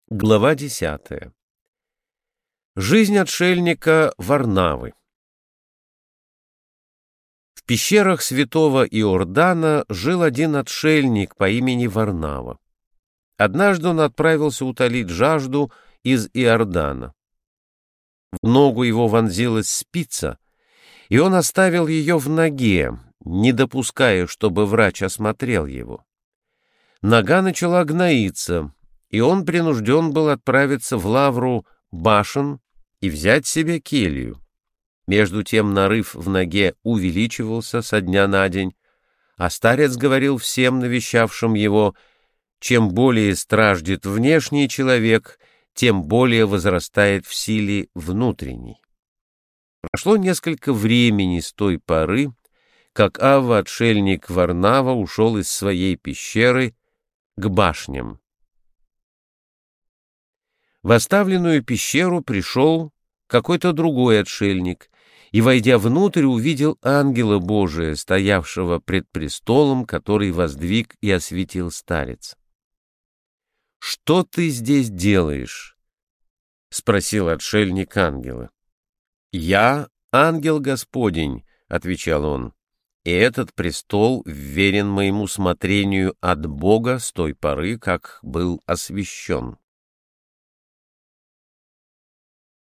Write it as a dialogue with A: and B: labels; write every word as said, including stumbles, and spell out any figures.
A: Глава десятая. Жизнь отшельника Варнавы. В пещерах святого Иордана жил один отшельник по имени Варнава. Однажды он отправился утолить жажду из Иордана. В ногу его вонзилась спица, и он оставил ее в ноге, не допуская, чтобы врач осмотрел его. Нога начала гноиться, и он принужден был отправиться в лавру башен и взять себе келью. Между тем нарыв в ноге увеличивался со дня на день, а старец говорил всем навещавшим его: чем более страждет внешний человек, тем более возрастает в силе внутренний. Прошло несколько времени с той поры, как Авва-отшельник Варнава ушел из своей пещеры к башням. В оставленную пещеру пришел какой-то другой отшельник и, войдя внутрь, увидел ангела Божия, стоявшего пред престолом, который воздвиг и осветил старец. — Что ты здесь делаешь? — спросил отшельник ангела. — Я ангел Господень, — отвечал он, — и этот престол вверен моему смотрению от Бога с той поры, как был освящен.